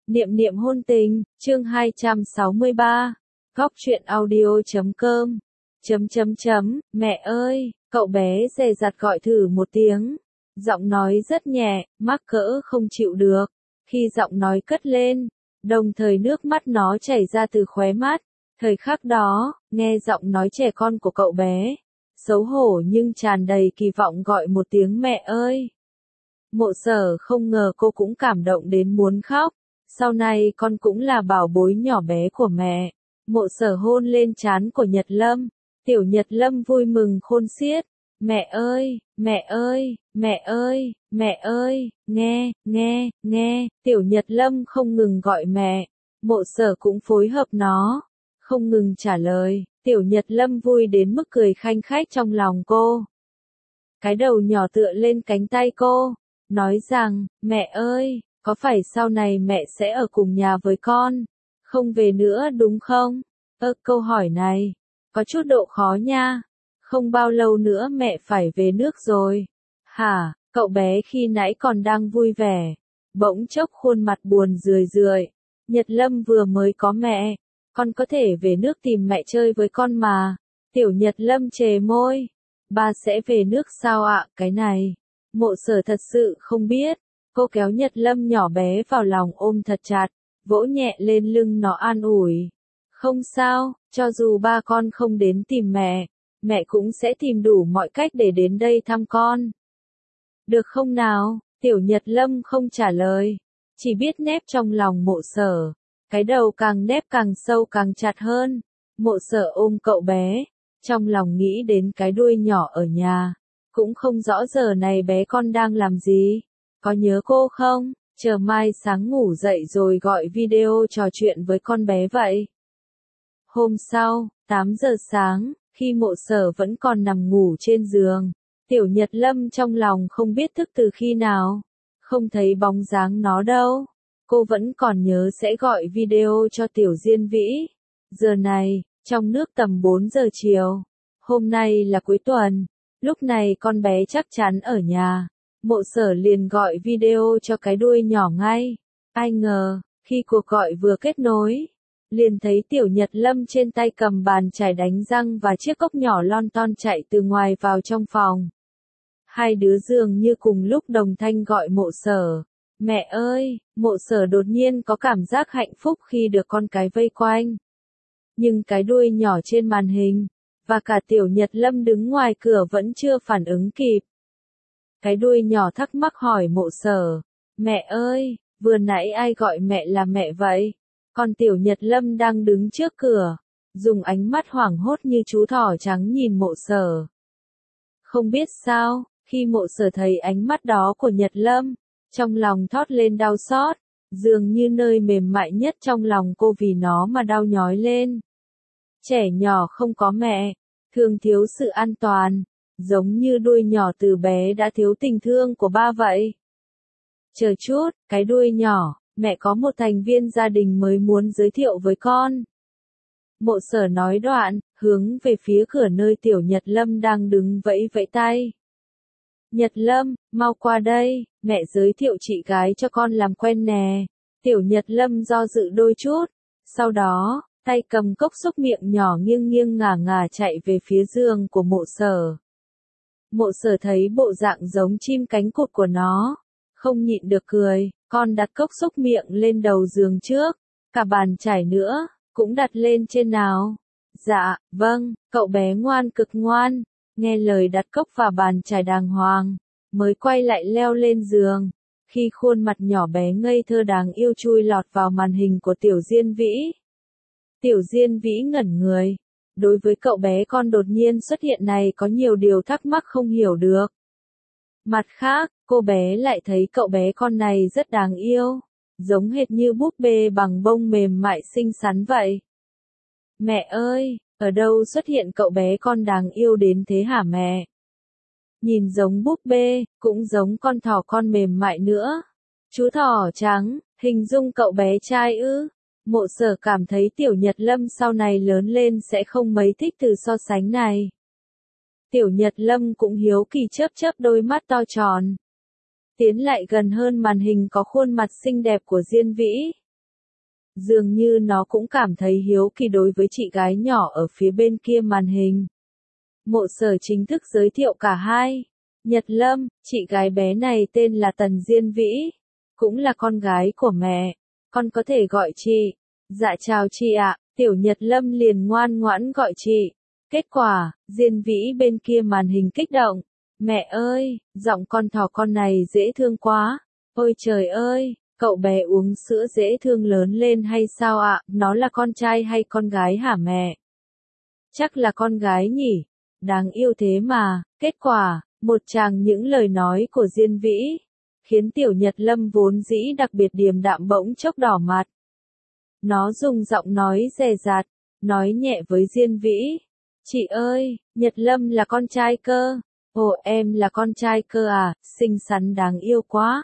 Niệm niệm hôn tình, chương 263. Góc truyện audio.com. Mẹ ơi, cậu bé dè dặt gọi thử một tiếng. Giọng nói rất nhẹ, mắc cỡ không chịu được. Khi giọng nói cất lên, đồng thời nước mắt nó chảy ra từ khóe mắt. Thời khắc đó, nghe giọng nói trẻ con của cậu bé, xấu hổ nhưng tràn đầy kỳ vọng gọi một tiếng mẹ ơi. Mộ Sở không ngờ cô cũng cảm động đến muốn khóc. Sau này con cũng là bảo bối nhỏ bé của mẹ. Mộ Sở hôn lên trán của Nhật Lâm. Tiểu Nhật Lâm vui mừng khôn xiết. Mẹ ơi, mẹ ơi, mẹ ơi, mẹ ơi, nghe. Tiểu Nhật Lâm không ngừng gọi mẹ. Mộ Sở cũng phối hợp nó, không ngừng trả lời. Tiểu Nhật Lâm vui đến mức cười khanh khách trong lòng cô. Cái đầu nhỏ tựa lên cánh tay cô, nói rằng, mẹ ơi, có phải sau này mẹ sẽ ở cùng nhà với con, không về nữa đúng không? Câu hỏi này, có chút độ khó nha. Không bao lâu nữa mẹ phải về nước rồi. Hả, cậu bé khi nãy còn đang vui vẻ, bỗng chốc khuôn mặt buồn rười rượi. Nhật Lâm vừa mới có mẹ, con có thể về nước tìm mẹ chơi với con mà. Tiểu Nhật Lâm chề môi. Ba sẽ về nước sao ạ? Cái này, Mộ Sở thật sự không biết. Cô kéo Nhật Lâm nhỏ bé vào lòng ôm thật chặt, vỗ nhẹ lên lưng nó an ủi. Không sao, cho dù ba con không đến tìm mẹ cũng sẽ tìm đủ mọi cách để đến đây thăm con. Được không nào? Tiểu Nhật Lâm không trả lời, chỉ biết nép trong lòng Mộ Sở. Cái đầu càng nép càng sâu càng chặt hơn. Mộ Sở ôm cậu bé, trong lòng nghĩ đến cái đuôi nhỏ ở nhà. Cũng không rõ giờ này bé con đang làm gì. Có nhớ cô không? Chờ mai sáng ngủ dậy rồi gọi video trò chuyện với con bé vậy. Hôm sau, 8 giờ sáng, khi Mộ Sở vẫn còn nằm ngủ trên giường, Tiểu Nhật Lâm trong lòng không biết thức từ khi nào. Không thấy bóng dáng nó đâu. Cô vẫn còn nhớ sẽ gọi video cho Tiểu Diên Vĩ. Giờ này, trong nước tầm 4 giờ chiều. Hôm nay là cuối tuần. Lúc này con bé chắc chắn ở nhà. Mộ Sở liền gọi video cho cái đuôi nhỏ ngay. Ai ngờ, khi cuộc gọi vừa kết nối, liền thấy Tiểu Nhật Lâm trên tay cầm bàn chải đánh răng và chiếc cốc nhỏ lon ton chạy từ ngoài vào trong phòng. Hai đứa dường như cùng lúc đồng thanh gọi Mộ Sở. Mẹ ơi, Mộ Sở đột nhiên có cảm giác hạnh phúc khi được con cái vây quanh. Nhưng cái đuôi nhỏ trên màn hình, và cả Tiểu Nhật Lâm đứng ngoài cửa vẫn chưa phản ứng kịp. Cái đuôi nhỏ thắc mắc hỏi Mộ Sở. Mẹ ơi, vừa nãy ai gọi mẹ là mẹ vậy? Còn Tiểu Nhật Lâm đang đứng trước cửa, dùng ánh mắt hoảng hốt như chú thỏ trắng nhìn Mộ Sở. Không biết sao, khi Mộ Sở thấy ánh mắt đó của Nhật Lâm, trong lòng thót lên đau xót, dường như nơi mềm mại nhất trong lòng cô vì nó mà đau nhói lên. Trẻ nhỏ không có mẹ, thường thiếu sự an toàn, giống như đuôi nhỏ từ bé đã thiếu tình thương của ba vậy. Chờ chút, cái đuôi nhỏ, mẹ có một thành viên gia đình mới muốn giới thiệu với con. Mộ Sở nói đoạn, hướng về phía cửa nơi Tiểu Nhật Lâm đang đứng vẫy vẫy tay. Nhật Lâm, mau qua đây, mẹ giới thiệu chị gái cho con làm quen nè. Tiểu Nhật Lâm do dự đôi chút, sau đó, tay cầm cốc xúc miệng nhỏ nghiêng nghiêng ngả ngả chạy về phía giường của Mộ Sở. Mộ Sở thấy bộ dạng giống chim cánh cụt của nó, không nhịn được cười, con đặt cốc xúc miệng lên đầu giường trước, cả bàn chải nữa, cũng đặt lên trên nào. Dạ, vâng, cậu bé ngoan cực ngoan, nghe lời đặt cốc vào bàn chải đàng hoàng, mới quay lại leo lên giường. Khi khuôn mặt nhỏ bé ngây thơ đáng yêu chui lọt vào màn hình của Tiểu Diên Vĩ. Tiểu Diên Vĩ ngẩn người. Đối với cậu bé con đột nhiên xuất hiện này có nhiều điều thắc mắc không hiểu được. Mặt khác, cô bé lại thấy cậu bé con này rất đáng yêu, giống hệt như búp bê bằng bông mềm mại xinh xắn vậy. Mẹ ơi, ở đâu xuất hiện cậu bé con đáng yêu đến thế hả mẹ? Nhìn giống búp bê, cũng giống con thỏ con mềm mại nữa. Chú thỏ trắng, hình dung cậu bé trai ư? Mộ Sở cảm thấy Tiểu Nhật Lâm sau này lớn lên sẽ không mấy thích từ so sánh này. Tiểu Nhật Lâm cũng hiếu kỳ chớp chớp đôi mắt to tròn. Tiến lại gần hơn màn hình có khuôn mặt xinh đẹp của Diên Vĩ. Dường như nó cũng cảm thấy hiếu kỳ đối với chị gái nhỏ ở phía bên kia màn hình. Mộ Sở chính thức giới thiệu cả hai. Nhật Lâm, chị gái bé này tên là Tần Diên Vĩ, cũng là con gái của mẹ. Con có thể gọi chị. Dạ chào chị ạ, Tiểu Nhật Lâm liền ngoan ngoãn gọi chị. Kết quả, Diên Vĩ bên kia màn hình kích động. Mẹ ơi, giọng con thỏ con này dễ thương quá. Ôi trời ơi, cậu bé uống sữa dễ thương lớn lên hay sao ạ? Nó là con trai hay con gái hả mẹ? Chắc là con gái nhỉ? Đáng yêu thế mà. Kết quả, một tràng những lời nói của Diên Vĩ, khiến Tiểu Nhật Lâm vốn dĩ đặc biệt điềm đạm bỗng chốc đỏ mặt. Nó dùng giọng nói dè dặt, nói nhẹ với Diên Vĩ. Chị ơi, Nhật Lâm là con trai cơ. Ồ em là con trai cơ à, xinh xắn đáng yêu quá.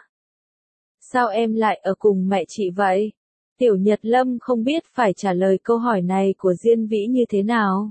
Sao em lại ở cùng mẹ chị vậy? Tiểu Nhật Lâm không biết phải trả lời câu hỏi này của Diên Vĩ như thế nào.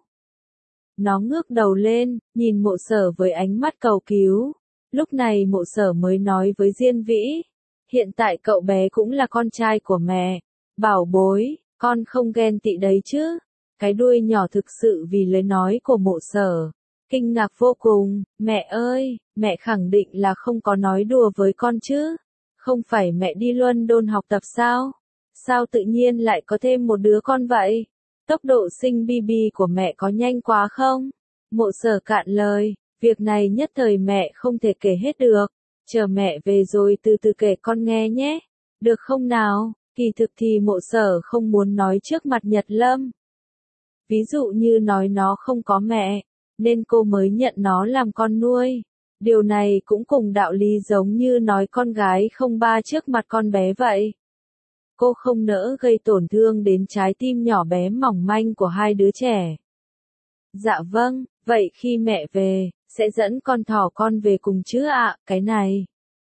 Nó ngước đầu lên, nhìn Mộ Sở với ánh mắt cầu cứu. Lúc này Mộ Sở mới nói với Diên Vĩ. Hiện tại cậu bé cũng là con trai của mẹ. Bảo bối, con không ghen tị đấy chứ. Cái đuôi nhỏ thực sự vì lời nói của Mộ Sở. Kinh ngạc vô cùng, mẹ ơi, mẹ khẳng định là không có nói đùa với con chứ. Không phải mẹ đi London học tập sao? Sao tự nhiên lại có thêm một đứa con vậy? Tốc độ sinh baby của mẹ có nhanh quá không? Mộ Sở cạn lời, việc này nhất thời mẹ không thể kể hết được. Chờ mẹ về rồi từ từ kể con nghe nhé. Được không nào? Kỳ thực thì Mộ Sở không muốn nói trước mặt Nhật Lâm. Ví dụ như nói nó không có mẹ, nên cô mới nhận nó làm con nuôi. Điều này cũng cùng đạo lý giống như nói con gái không ba trước mặt con bé vậy. Cô không nỡ gây tổn thương đến trái tim nhỏ bé mỏng manh của hai đứa trẻ. Dạ vâng, vậy khi mẹ về, sẽ dẫn con thỏ con về cùng chứ ạ, cái này.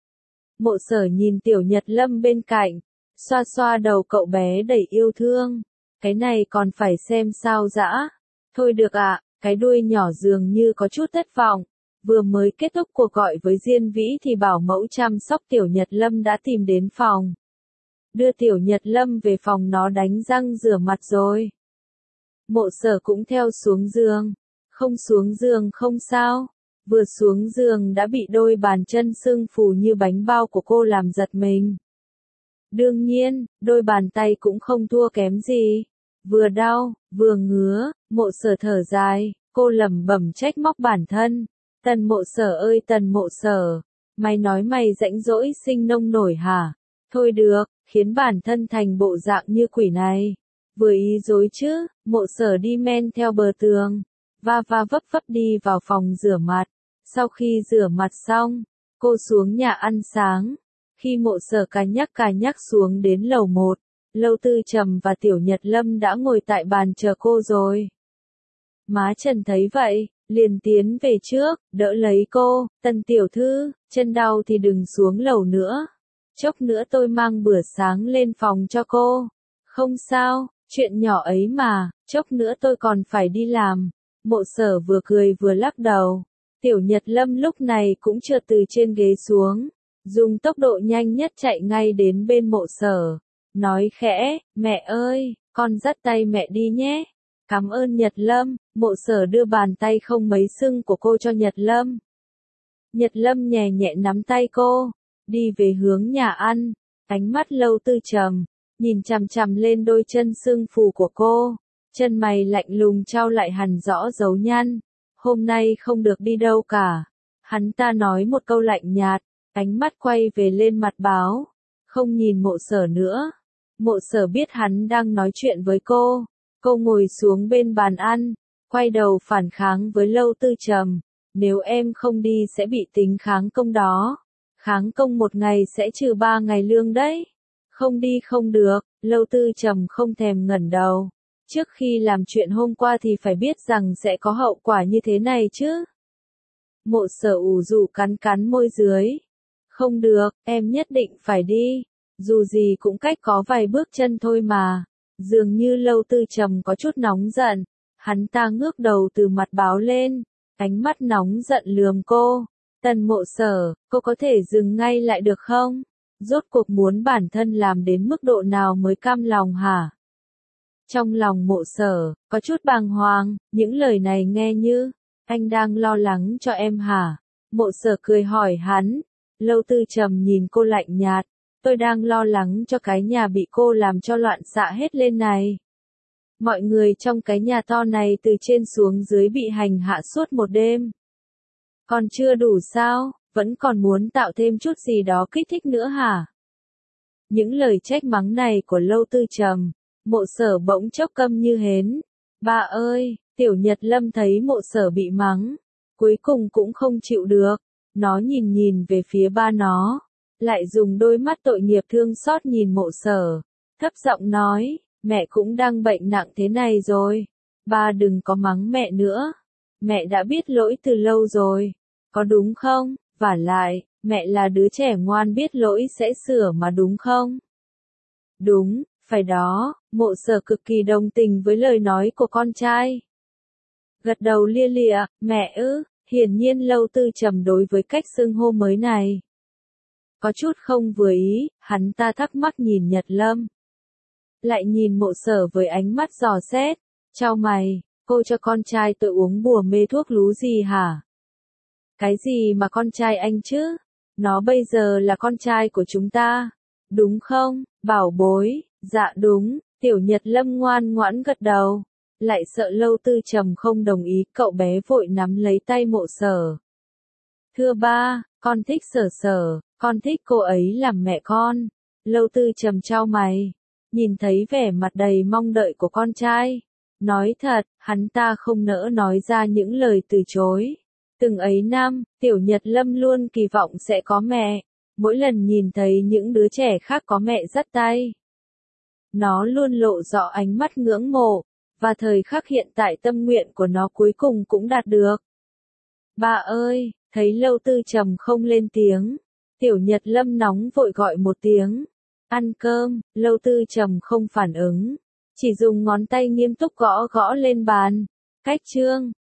Mộ Sở nhìn Tiểu Nhật Lâm bên cạnh, xoa xoa đầu cậu bé đầy yêu thương. Cái này còn phải xem sao dã. Thôi được ạ, cái đuôi nhỏ dường như có chút thất vọng. Vừa mới kết thúc cuộc gọi với Diên Vĩ thì bảo mẫu chăm sóc Tiểu Nhật Lâm đã tìm đến phòng. Đưa Tiểu Nhật Lâm về phòng nó đánh răng rửa mặt rồi. Mộ Sở cũng theo xuống giường. Không xuống giường không sao. Vừa xuống giường đã bị đôi bàn chân sưng phù như bánh bao của cô làm giật mình. Đương nhiên, đôi bàn tay cũng không thua kém gì. Vừa đau, vừa ngứa, Mộ Sở thở dài, cô lẩm bẩm trách móc bản thân. Tần Mộ Sở ơi Tần Mộ Sở, mày nói mày rãnh rỗi sinh nông nổi hả? Thôi được, khiến bản thân thành bộ dạng như quỷ này. Vừa ý dối chứ, Mộ Sở đi men theo bờ tường, va va vấp vấp đi vào phòng rửa mặt. Sau khi rửa mặt xong, cô xuống nhà ăn sáng. Khi Mộ Sở cà nhắc xuống đến lầu 1, Lâu Tư Trầm và Tiểu Nhật Lâm đã ngồi tại bàn chờ cô rồi. Má Trần thấy vậy, liền tiến về trước, đỡ lấy cô. Tần tiểu thư, chân đau thì đừng xuống lầu nữa. Chốc nữa tôi mang bữa sáng lên phòng cho cô. Không sao, chuyện nhỏ ấy mà, chốc nữa tôi còn phải đi làm. Mộ Sở vừa cười vừa lắc đầu. Tiểu Nhật Lâm lúc này cũng trượt từ trên ghế xuống, dùng tốc độ nhanh nhất chạy ngay đến bên Mộ Sở, nói khẽ, mẹ ơi, con dắt tay mẹ đi nhé. Cảm ơn Nhật Lâm. Mộ Sở đưa bàn tay không mấy sưng của cô cho Nhật Lâm. Nhật Lâm nhẹ nhẹ nắm tay cô, đi về hướng nhà ăn. Ánh mắt Lâu Tư Trầm nhìn chằm chằm lên đôi chân sưng phù của cô, chân mày lạnh lùng trao lại hằn rõ dấu nhăn. Hôm nay không được đi đâu cả. Hắn ta nói một câu lạnh nhạt, ánh mắt quay về lên mặt báo, không nhìn Mộ Sở nữa. Mộ Sở biết hắn đang nói chuyện với cô. Cô ngồi xuống bên bàn ăn, quay đầu phản kháng với Lâu Tư Trầm. Nếu em không đi sẽ bị tính kháng công đó. Kháng công một ngày sẽ trừ 3 ngày lương đấy. Không đi không được. Lâu Tư Trầm không thèm ngẩng đầu. Trước khi làm chuyện hôm qua thì phải biết rằng sẽ có hậu quả như thế này chứ. Mộ Sở ủ rũ cắn môi dưới. Không được, em nhất định phải đi. Dù gì cũng cách có vài bước chân thôi mà. Dường như Lâu Tư Trầm có chút nóng giận. Hắn ta ngước đầu từ mặt báo lên. Ánh mắt nóng giận lườm cô. Tần Mộ Sở, cô có thể dừng ngay lại được không? Rốt cuộc muốn bản thân làm đến mức độ nào mới cam lòng hả? Trong lòng Mộ Sở, có chút bàng hoàng, những lời này nghe như, anh đang lo lắng cho em hả? Mộ Sở cười hỏi hắn, Lâu Tư Trầm nhìn cô lạnh nhạt, tôi đang lo lắng cho cái nhà bị cô làm cho loạn xạ hết lên này. Mọi người trong cái nhà to này từ trên xuống dưới bị hành hạ suốt một đêm. Còn chưa đủ sao, vẫn còn muốn tạo thêm chút gì đó kích thích nữa hả? Những lời trách mắng này của Lâu Tư Trầm, Mộ Sở bỗng chốc câm như hến. Ba ơi, Tiểu Nhật Lâm thấy Mộ Sở bị mắng, cuối cùng cũng không chịu được, nó nhìn về phía ba nó, lại dùng đôi mắt tội nghiệp thương xót nhìn Mộ Sở, thấp giọng nói, mẹ cũng đang bệnh nặng thế này rồi, ba đừng có mắng mẹ nữa, mẹ đã biết lỗi từ lâu rồi, có đúng không? Vả lại, mẹ là đứa trẻ ngoan biết lỗi sẽ sửa mà đúng không? Đúng, phải đó, Mộ Sở cực kỳ đồng tình với lời nói của con trai. Gật đầu lia lịa, mẹ ư, hiển nhiên Lâu Tư Trầm đối với cách xưng hô mới này có chút không vừa ý, hắn ta thắc mắc nhìn Nhật Lâm. Lại nhìn Mộ Sở với ánh mắt dò xét, chau mày, cô cho con trai tôi uống bùa mê thuốc lú gì hả? Cái gì mà con trai anh chứ? Nó bây giờ là con trai của chúng ta, đúng không, bảo bối? Dạ đúng, Tiểu Nhật Lâm ngoan ngoãn gật đầu. Lại sợ Lâu Tư Trầm không đồng ý, cậu bé vội nắm lấy tay Mộ Sở. Thưa ba, con thích Sở Sở, con thích cô ấy làm mẹ con. Lâu Tư Trầm chau mày, nhìn thấy vẻ mặt đầy mong đợi của con trai. Nói thật, hắn ta không nỡ nói ra những lời từ chối. Từng ấy năm, Tiểu Nhật Lâm luôn kỳ vọng sẽ có mẹ. Mỗi lần nhìn thấy những đứa trẻ khác có mẹ dắt tay, nó luôn lộ rõ ánh mắt ngưỡng mộ. Và thời khắc hiện tại tâm nguyện của nó cuối cùng cũng đạt được. Ba ơi, thấy Lâu Tư Trầm không lên tiếng, Tiểu Nhật Lâm nóng vội gọi một tiếng. Ăn cơm, Lâu Tư Trầm không phản ứng, chỉ dùng ngón tay nghiêm túc gõ gõ lên bàn. Cách chương.